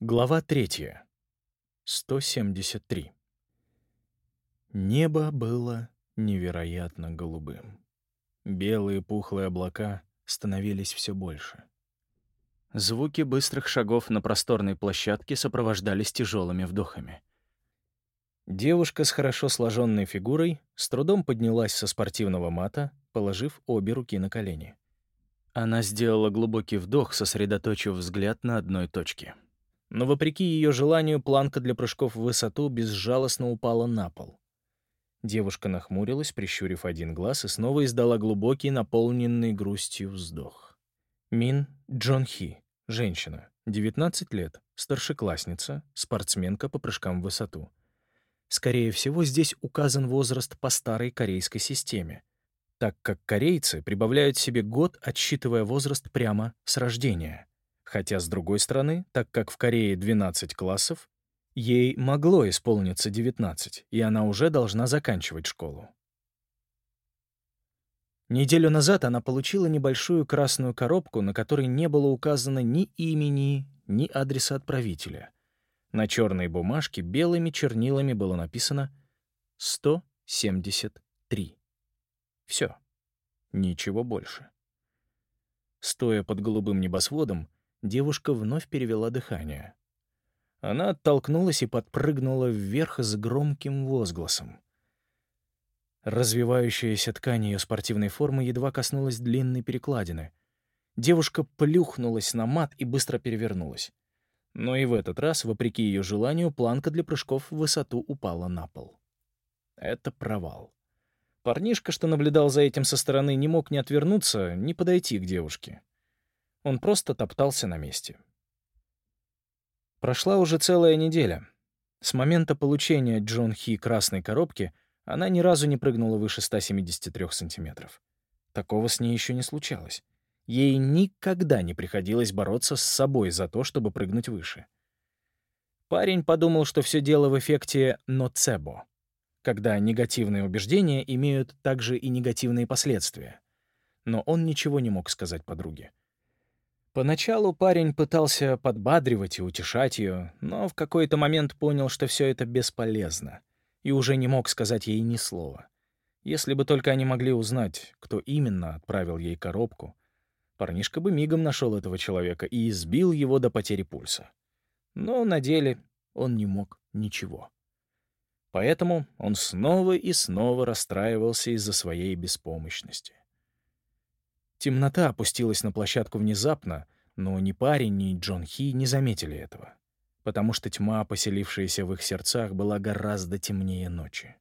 Глава 3. 173. Небо было невероятно голубым. Белые пухлые облака становились все больше. Звуки быстрых шагов на просторной площадке сопровождались тяжелыми вдохами. Девушка с хорошо сложенной фигурой с трудом поднялась со спортивного мата, положив обе руки на колени. Она сделала глубокий вдох, сосредоточив взгляд на одной точке. Но, вопреки ее желанию, планка для прыжков в высоту безжалостно упала на пол. Девушка нахмурилась, прищурив один глаз, и снова издала глубокий, наполненный грустью вздох. Мин Джон Хи, женщина, 19 лет, старшеклассница, спортсменка по прыжкам в высоту. Скорее всего, здесь указан возраст по старой корейской системе, так как корейцы прибавляют себе год, отсчитывая возраст прямо с рождения. Хотя, с другой стороны, так как в Корее 12 классов, ей могло исполниться 19, и она уже должна заканчивать школу. Неделю назад она получила небольшую красную коробку, на которой не было указано ни имени, ни адреса отправителя. На черной бумажке белыми чернилами было написано 173. Все. Ничего больше. Стоя под голубым небосводом, девушка вновь перевела дыхание. Она оттолкнулась и подпрыгнула вверх с громким возгласом. Развивающаяся ткань ее спортивной формы едва коснулась длинной перекладины. Девушка плюхнулась на мат и быстро перевернулась. Но и в этот раз, вопреки ее желанию, планка для прыжков в высоту упала на пол. Это провал. Парнишка, что наблюдал за этим со стороны, не мог ни отвернуться, ни подойти к девушке. Он просто топтался на месте. Прошла уже целая неделя. С момента получения Джон Хи красной коробки она ни разу не прыгнула выше 173 сантиметров. Такого с ней еще не случалось. Ей никогда не приходилось бороться с собой за то, чтобы прыгнуть выше. Парень подумал, что все дело в эффекте ноцебо, когда негативные убеждения имеют также и негативные последствия. Но он ничего не мог сказать подруге. Поначалу парень пытался подбадривать и утешать ее, но в какой-то момент понял, что все это бесполезно, и уже не мог сказать ей ни слова. Если бы только они могли узнать, кто именно отправил ей коробку, парнишка бы мигом нашел этого человека и избил его до потери пульса. Но на деле он не мог ничего. Поэтому он снова и снова расстраивался из-за своей беспомощности. Темнота опустилась на площадку внезапно, но ни парень, ни Джон Хи не заметили этого, потому что тьма, поселившаяся в их сердцах, была гораздо темнее ночи.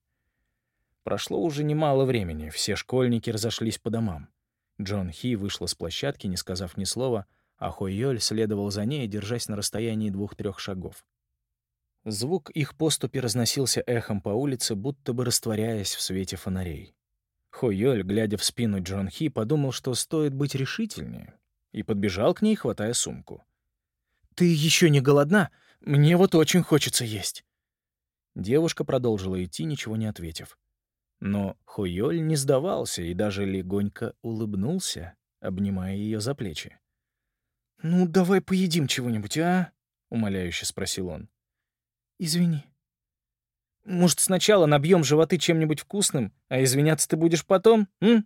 Прошло уже немало времени, все школьники разошлись по домам. Джон Хи вышла с площадки, не сказав ни слова, а Хо Йоль следовал за ней, держась на расстоянии 2-3 шагов. Звук их поступи разносился эхом по улице, будто бы растворяясь в свете фонарей. Хо Йоль, глядя в спину Джон Хи, подумал, что стоит быть решительнее, и подбежал к ней, хватая сумку. «Ты еще не голодна? Мне вот очень хочется есть». Девушка продолжила идти, ничего не ответив. Но Хо Йоль не сдавался и даже легонько улыбнулся, обнимая ее за плечи. «Ну, давай поедим чего-нибудь, а?» — умоляюще спросил он. «Извини». «Может, сначала набьем животы чем-нибудь вкусным, а извиняться ты будешь потом, м?»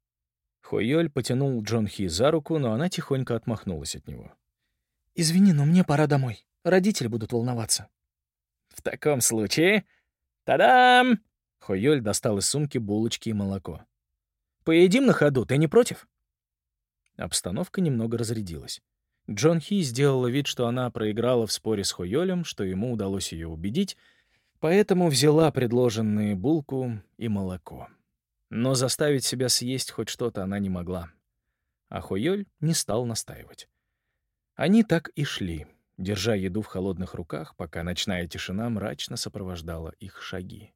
Хо Йоль потянул Джон Хи за руку, но она тихонько отмахнулась от него. «Извини, но мне пора домой. Родители будут волноваться». «В таком случае... Та-дам!» Хо Йоль достал из сумки булочки и молоко. «Поедим на ходу, ты не против?» Обстановка немного разрядилась. Джон Хи сделала вид, что она проиграла в споре с Хо Йолем, что ему удалось ее убедить, поэтому взяла предложенные булку и молоко. Но заставить себя съесть хоть что-то она не могла. А Хо Йоль не стал настаивать. Они так и шли, держа еду в холодных руках, пока ночная тишина мрачно сопровождала их шаги.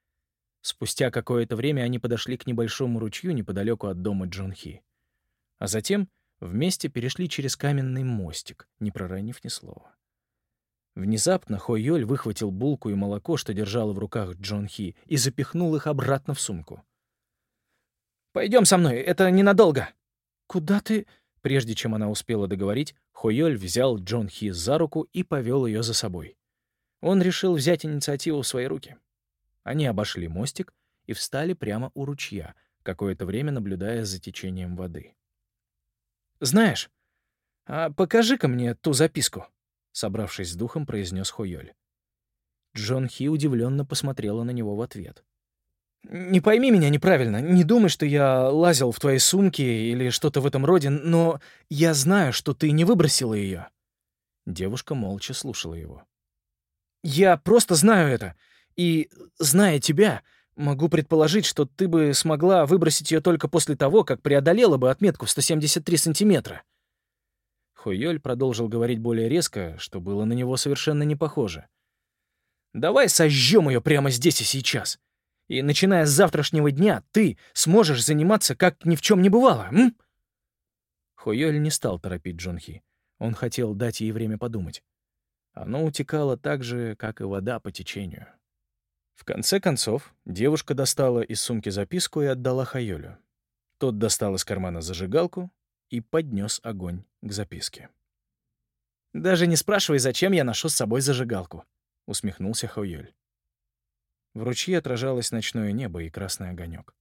Спустя какое-то время они подошли к небольшому ручью неподалеку от дома Джон Хи. А затем вместе перешли через каменный мостик, не проронив ни слова. Внезапно Хо Йоль выхватил булку и молоко, что держала в руках Джон Хи, и запихнул их обратно в сумку. «Пойдем со мной, это ненадолго». «Куда ты? Прежде чем она успела договорить, Хойоль взял Джон Хи за руку и повел ее за собой. Он решил взять инициативу в свои руки. Они обошли мостик и встали прямо у ручья, какое-то время наблюдая за течением воды. «Знаешь, а покажи-ка мне ту записку», — собравшись с духом, произнес Хойоль. Джон Хи удивленно посмотрела на него в ответ. «Не пойми меня неправильно, не думай, что я лазил в твоей сумке или что-то в этом роде, но я знаю, что ты не выбросила ее». Девушка молча слушала его. «Я просто знаю это, и, зная тебя, могу предположить, что ты бы смогла выбросить ее только после того, как преодолела бы отметку в 173 сантиметра». Хойоль продолжил говорить более резко, что было на него совершенно не похоже. «Давай сожжем ее прямо здесь и сейчас. И, начиная с завтрашнего дня, ты сможешь заниматься, как ни в чем не бывало, м?» Хойоль не стал торопить Джон Хи. Он хотел дать ей время подумать. Оно утекало так же, как и вода по течению. В конце концов, девушка достала из сумки записку и отдала Хойолю. Тот достал из кармана зажигалку и поднес огонь к записке. «Даже не спрашивай, зачем я ношу с собой зажигалку», — усмехнулся Хойоль. В ручье отражалось ночное небо и красный огонек.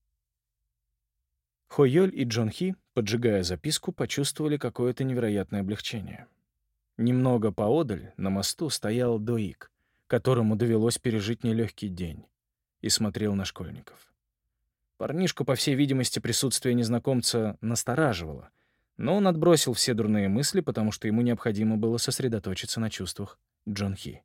Хойоль и Джон Хи, поджигая записку, почувствовали какое-то невероятное облегчение. Немного поодаль, на мосту, стоял Доик, которому довелось пережить нелегкий день, и смотрел на школьников. Парнишку, по всей видимости, присутствие незнакомца настораживало, но он отбросил все дурные мысли, потому что ему необходимо было сосредоточиться на чувствах Джон Хи.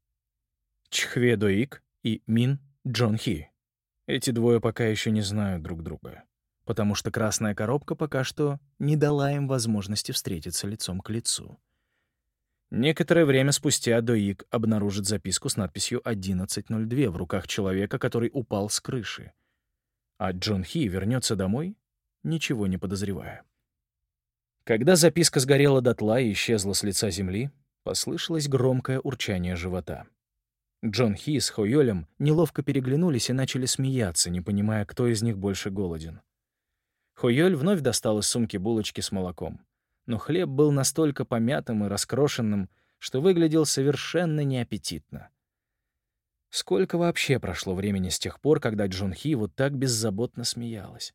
Чхве Доик и Мин Джон Хи. Эти двое пока еще не знают друг друга, потому что красная коробка пока что не дала им возможности встретиться лицом к лицу. Некоторое время спустя Доик обнаружит записку с надписью 1102 в руках человека, который упал с крыши. А Джон Хи вернется домой, ничего не подозревая. Когда записка сгорела дотла и исчезла с лица земли, послышалось громкое урчание живота. Джон Хи с Хойолем неловко переглянулись и начали смеяться, не понимая, кто из них больше голоден. Хойоль вновь достал из сумки булочки с молоком. Но хлеб был настолько помятым и раскрошенным, что выглядел совершенно неаппетитно. Сколько вообще прошло времени с тех пор, когда Джон Хи вот так беззаботно смеялась?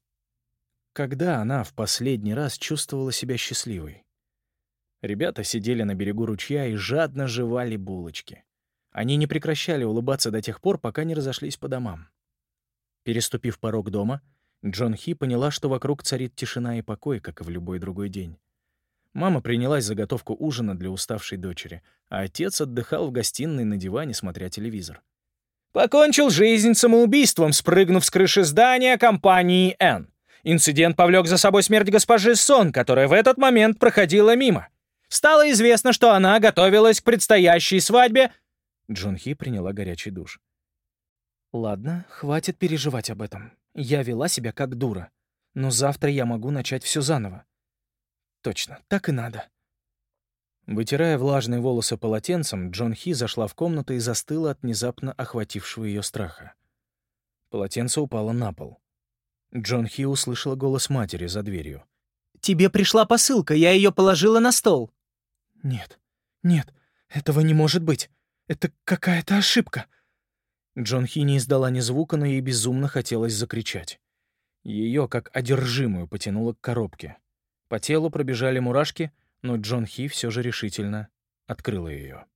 Когда она в последний раз чувствовала себя счастливой? Ребята сидели на берегу ручья и жадно жевали булочки. Они не прекращали улыбаться до тех пор, пока не разошлись по домам. Переступив порог дома, Джон Хи поняла, что вокруг царит тишина и покой, как и в любой другой день. Мама принялась за готовку ужина для уставшей дочери, а отец отдыхал в гостиной на диване, смотря телевизор. «Покончил жизнь самоубийством, спрыгнув с крыши здания компании «Н». Инцидент повлек за собой смерть госпожи Сон, которая в этот момент проходила мимо. Стало известно, что она готовилась к предстоящей свадьбе». Джон Хи приняла горячий душ. «Ладно, хватит переживать об этом. Я вела себя как дура. Но завтра я могу начать все заново. Точно, так и надо». Вытирая влажные волосы полотенцем, Джон Хи зашла в комнату и застыла от внезапно охватившего ее страха. Полотенце упало на пол. Джон Хи услышала голос матери за дверью. «Тебе пришла посылка, я ее положила на стол». «Нет, нет, этого не может быть. Это какая-то ошибка». Джон Хи не издала ни звука, но ей безумно хотелось закричать. Ее, как одержимую, потянуло к коробке. По телу пробежали мурашки, но Джон Хи все же решительно открыла ее.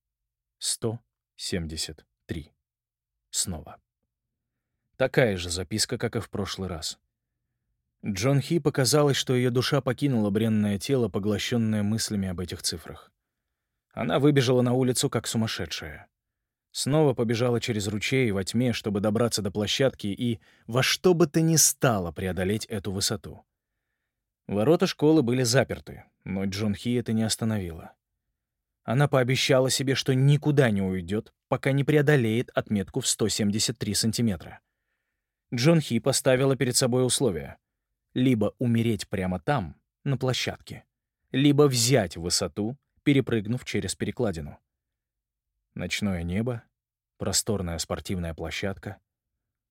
173. Снова. Такая же записка, как и в прошлый раз. Джон Хи показалось, что ее душа покинула бренное тело, поглощенное мыслями об этих цифрах. Она выбежала на улицу, как сумасшедшая. Снова побежала через ручей во тьме, чтобы добраться до площадки и во что бы то ни стало преодолеть эту высоту. Ворота школы были заперты, но Джон Хи это не остановило. Она пообещала себе, что никуда не уйдет, пока не преодолеет отметку в 173 сантиметра. Джон Хи поставила перед собой условия: либо умереть прямо там, на площадке, либо взять высоту, перепрыгнув через перекладину. Ночное небо, просторная спортивная площадка,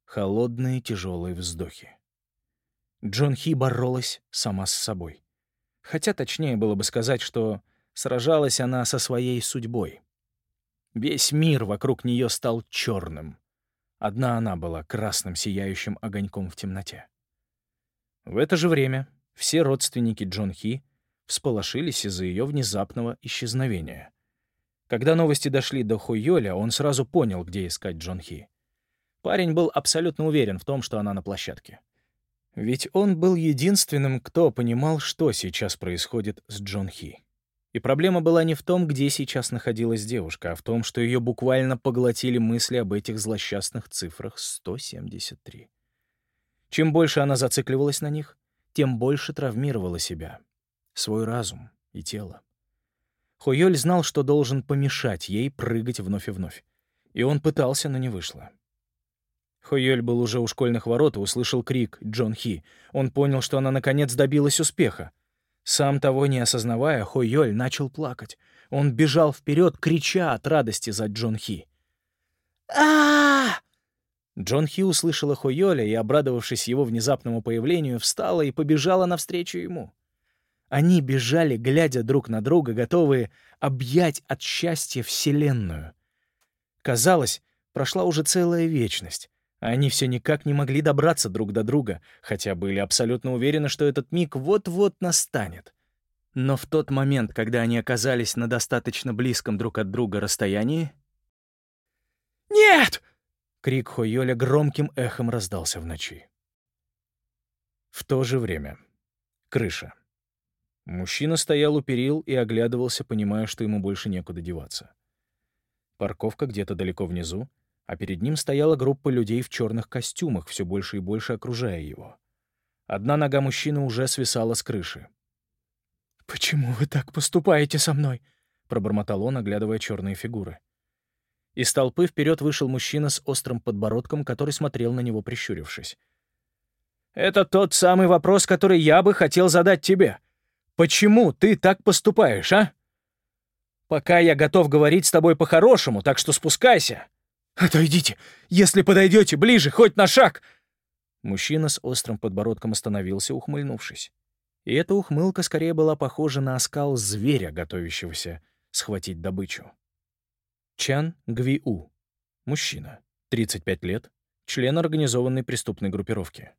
холодные тяжелые вздохи. Джон Хи боролась сама с собой. Хотя точнее было бы сказать, что сражалась она со своей судьбой. Весь мир вокруг нее стал черным. Одна она была красным сияющим огоньком в темноте. В это же время все родственники Джон Хи всполошились из-за ее внезапного исчезновения. Когда новости дошли до Хо Йоля, он сразу понял, где искать Джон Хи. Парень был абсолютно уверен в том, что она на площадке. Ведь он был единственным, кто понимал, что сейчас происходит с Джон Хи. И проблема была не в том, где сейчас находилась девушка, а в том, что ее буквально поглотили мысли об этих злосчастных цифрах 173. Чем больше она зацикливалась на них, тем больше травмировала себя, свой разум и тело. Хойоль знал, что должен помешать ей прыгать вновь и вновь. И он пытался, но не вышло. Хойоль был уже у школьных ворот и услышал крик Джон Хи. Он понял, что она наконец добилась успеха. Сам того не осознавая, Хойоль начал плакать. Он бежал вперед, крича от радости за Джон Хи. а Джон Хи услышала Хойоля и, обрадовавшись его внезапному появлению, встала и побежала навстречу ему. Они бежали, глядя друг на друга, готовые объять от счастья Вселенную. Казалось, прошла уже целая вечность, а они все никак не могли добраться друг до друга, хотя были абсолютно уверены, что этот миг вот-вот настанет. Но в тот момент, когда они оказались на достаточно близком друг от друга расстоянии... «Нет!» — крик Хойоля громким эхом раздался в ночи. В то же время. Крыша. Мужчина стоял у перил и оглядывался, понимая, что ему больше некуда деваться. Парковка где-то далеко внизу, а перед ним стояла группа людей в черных костюмах, все больше и больше окружая его. Одна нога мужчины уже свисала с крыши. «Почему вы так поступаете со мной?» — пробормотал он, оглядывая черные фигуры. Из толпы вперед вышел мужчина с острым подбородком, который смотрел на него, прищурившись. «Это тот самый вопрос, который я бы хотел задать тебе. Почему ты так поступаешь, а? Пока я готов говорить с тобой по-хорошему, так что спускайся». «Отойдите, если подойдете ближе, хоть на шаг!» Мужчина с острым подбородком остановился, ухмыльнувшись. И эта ухмылка скорее была похожа на оскал зверя, готовящегося схватить добычу. Чан Гви-У. Мужчина. 35 лет. Член организованной преступной группировки.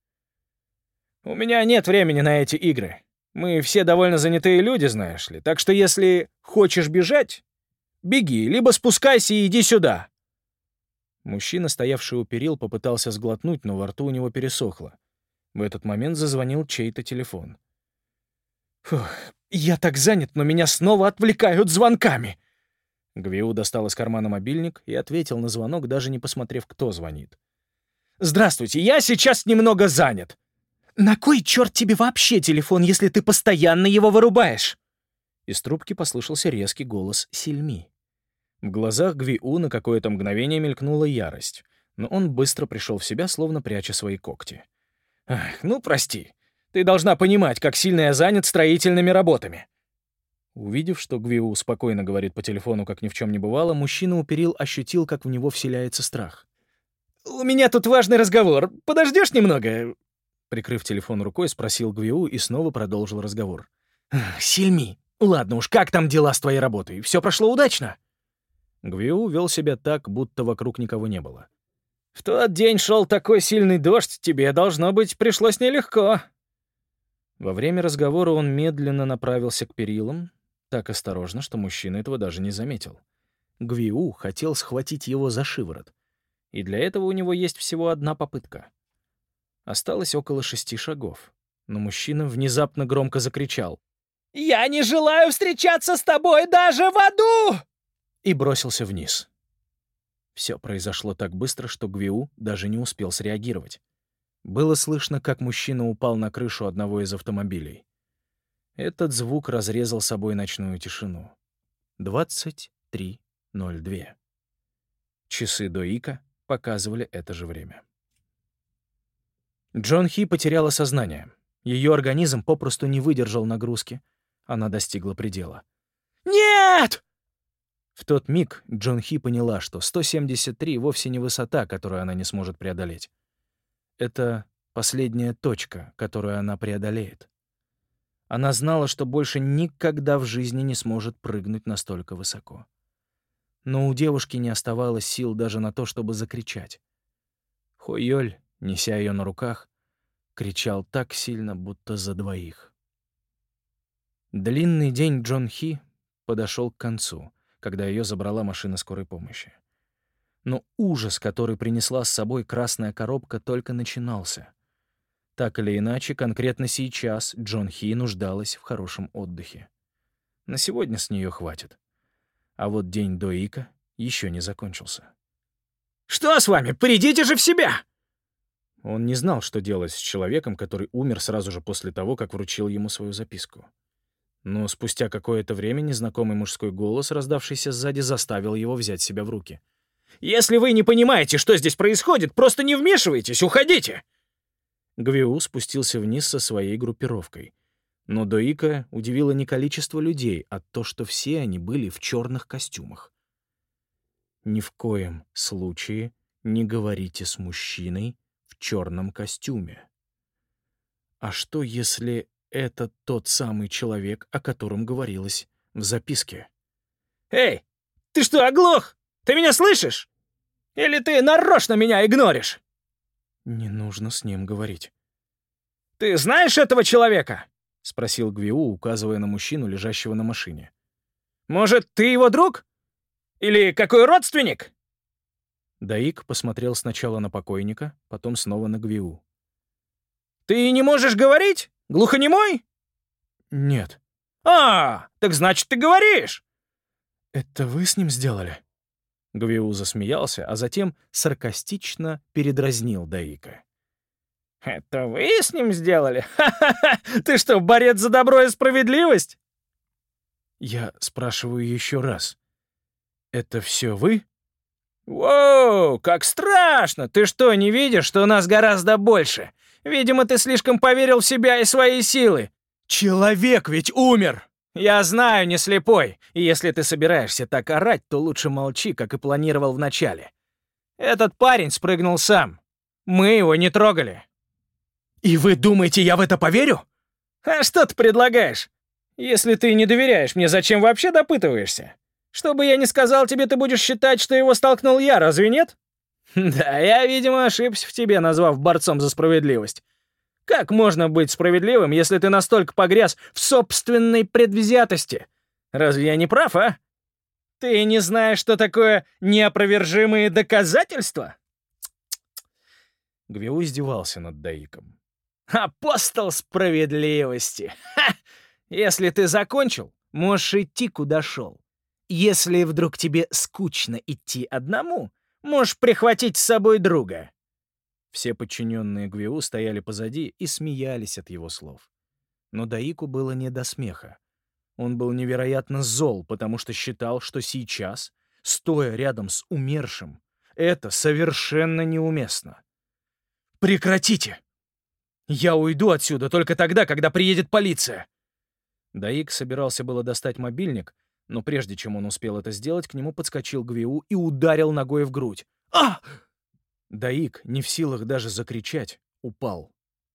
«У меня нет времени на эти игры. Мы все довольно занятые люди, знаешь ли. Так что если хочешь бежать, беги, либо спускайся и иди сюда». Мужчина, стоявший у перил, попытался сглотнуть, но во рту у него пересохло. В этот момент зазвонил чей-то телефон. «Фух, я так занят, но меня снова отвлекают звонками!» Гвиу достал из кармана мобильник и ответил на звонок, даже не посмотрев, кто звонит. «Здравствуйте, я сейчас немного занят». «На кой черт тебе вообще телефон, если ты постоянно его вырубаешь?» Из трубки послышался резкий голос Сильми. В глазах Гвиу на какое-то мгновение мелькнула ярость, но он быстро пришел в себя, словно пряча свои когти. «Ах, ну прости. Ты должна понимать, как сильно я занят строительными работами». Увидев, что Гвиу спокойно говорит по телефону, как ни в чем не бывало, мужчина у перил ощутил, как в него вселяется страх. «У меня тут важный разговор. Подождешь немного?» Прикрыв телефон рукой, спросил Гвиу и снова продолжил разговор. «Сильми, ладно уж, как там дела с твоей работой? Все прошло удачно?» Гвиу вел себя так, будто вокруг никого не было. «В тот день шел такой сильный дождь, тебе, должно быть, пришлось нелегко». Во время разговора он медленно направился к перилам, так осторожно, что мужчина этого даже не заметил. Гвиу хотел схватить его за шиворот, и для этого у него есть всего одна попытка. Осталось около 6 шагов, но мужчина внезапно громко закричал: «Я не желаю встречаться с тобой даже в аду!» и бросился вниз. Все произошло так быстро, что Гвиу даже не успел среагировать. Было слышно, как мужчина упал на крышу одного из автомобилей. Этот звук разрезал собой ночную тишину. 23:02. Часы до Ика показывали это же время. Джон Хи потеряла сознание. Ее организм попросту не выдержал нагрузки. Она достигла предела. «Нет!» В тот миг Джон Хи поняла, что 173 вовсе не высота, которую она не сможет преодолеть. Это последняя точка, которую она преодолеет. Она знала, что больше никогда в жизни не сможет прыгнуть настолько высоко. Но у девушки не оставалось сил даже на то, чтобы закричать. Хойоль, неся ее на руках, кричал так сильно, будто за двоих. Длинный день Джон Хи подошел к концу, когда ее забрала машина скорой помощи. Но ужас, который принесла с собой красная коробка, только начинался. Так или иначе, конкретно сейчас Джон Хи нуждалась в хорошем отдыхе. На сегодня с нее хватит. А вот день до Ика еще не закончился. «Что с вами? Придите же в себя!» Он не знал, что делать с человеком, который умер сразу же после того, как вручил ему свою записку. Но спустя какое-то время незнакомый мужской голос, раздавшийся сзади, заставил его взять себя в руки. «Если вы не понимаете, что здесь происходит, просто не вмешивайтесь, уходите!» Гвиу спустился вниз со своей группировкой. Но Доика удивило не количество людей, а то, что все они были в черных костюмах. Ни в коем случае не говорите с мужчиной в черном костюме. А что, если это тот самый человек, о котором говорилось в записке? «Эй, ты что, оглох? Ты меня слышишь? Или ты нарочно меня игноришь?» Не нужно с ним говорить. «Ты знаешь этого человека?» — спросил Гвиу, указывая на мужчину, лежащего на машине. «Может, ты его друг? Или какой родственник?» Даик посмотрел сначала на покойника, потом снова на Гвиу. «Ты не можешь говорить? Глухонемой?» «Нет». Так значит, ты говоришь!» «Это вы с ним сделали?» Гвиу засмеялся, а затем саркастично передразнил Даика. «Это вы с ним сделали? Ха-ха-ха! Ты что, борец за добро и справедливость?» «Я спрашиваю еще раз. Это все вы?» «Воу, как страшно! Ты что, не видишь, что у нас гораздо больше? Видимо, ты слишком поверил в себя и свои силы. Человек ведь умер! Я знаю, не слепой, и если ты собираешься так орать, то лучше молчи, как и планировал вначале. Этот парень спрыгнул сам. Мы его не трогали». «И вы думаете, я в это поверю?» «А что ты предлагаешь? Если ты не доверяешь мне, зачем вообще допытываешься? Что бы я ни сказал тебе, ты будешь считать, что его столкнул я, разве нет?» «Да, я, видимо, ошибся в тебе, назвав борцом за справедливость. Как можно быть справедливым, если ты настолько погряз в собственной предвзятости? Разве я не прав, а? Ты не знаешь, что такое неопровержимые доказательства?» Гвиу издевался над Даиком. «Апостол справедливости! Ха! Если ты закончил, можешь идти, куда шел. Если вдруг тебе скучно идти одному, можешь прихватить с собой друга». Все подчиненные Гвиу стояли позади и смеялись от его слов. Но Даику было не до смеха. Он был невероятно зол, потому что считал, что сейчас, стоя рядом с умершим, это совершенно неуместно. «Прекратите! Я уйду отсюда только тогда, когда приедет полиция!» Даик собирался было достать мобильник, но прежде чем он успел это сделать, к нему подскочил Гвиу и ударил ногой в грудь. «А!» Даик, не в силах даже закричать, упал.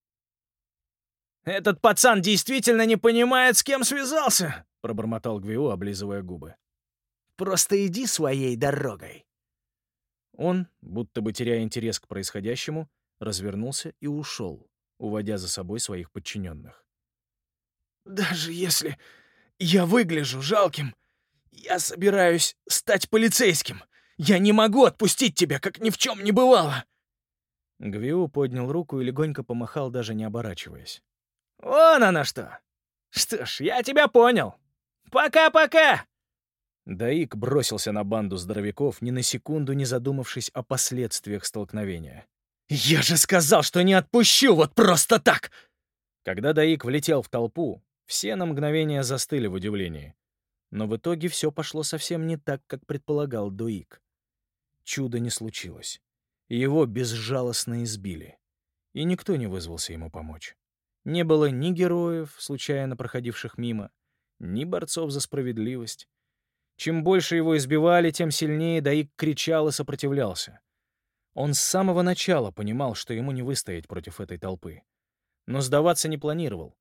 «Этот пацан действительно не понимает, с кем связался!» — пробормотал Гвиу, облизывая губы. «Просто иди своей дорогой!» Он, будто бы теряя интерес к происходящему, развернулся и ушел, уводя за собой своих подчиненных. «Даже если я выгляжу жалким, я собираюсь стать полицейским. Я не могу отпустить тебя, как ни в чем не бывало!» Гвиу поднял руку и легонько помахал, даже не оборачиваясь. «Вон оно что! Что ж, я тебя понял. Пока-пока!» Даик бросился на банду здоровяков, ни на секунду не задумавшись о последствиях столкновения. «Я же сказал, что не отпущу вот просто так!» Когда Даик влетел в толпу, все на мгновение застыли в удивлении. Но в итоге все пошло совсем не так, как предполагал Дуик. Чудо не случилось. Его безжалостно избили. И никто не вызвался ему помочь. Не было ни героев, случайно проходивших мимо, ни борцов за справедливость. Чем больше его избивали, тем сильнее Даик кричал и сопротивлялся. Он с самого начала понимал, что ему не выстоять против этой толпы. Но сдаваться не планировал.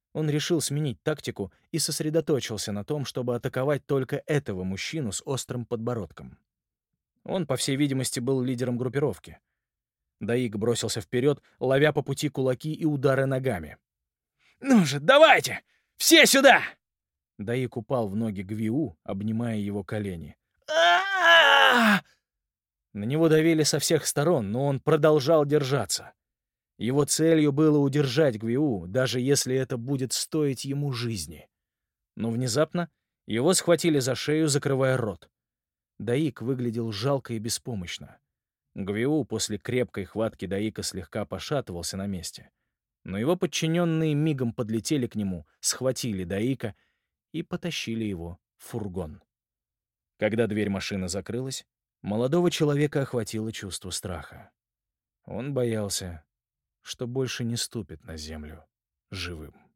Он решил сменить тактику и сосредоточился на том, чтобы атаковать только этого мужчину с острым подбородком. Он, по всей видимости, был лидером группировки. Даик бросился вперед, ловя по пути кулаки и удары ногами. «Ну же, давайте! Все сюда!» Даик упал в ноги Гвиу, обнимая его колени. А-а-а! На него давили со всех сторон, но он продолжал держаться. Его целью было удержать Гвиу, даже если это будет стоить ему жизни. Но внезапно его схватили за шею, закрывая рот. Даик выглядел жалко и беспомощно. Гвиу после крепкой хватки Даика слегка пошатывался на месте. Но его подчиненные мигом подлетели к нему, схватили Даика и потащили его в фургон. Когда дверь машины закрылась, молодого человека охватило чувство страха. Он боялся, что больше не ступит на землю живым.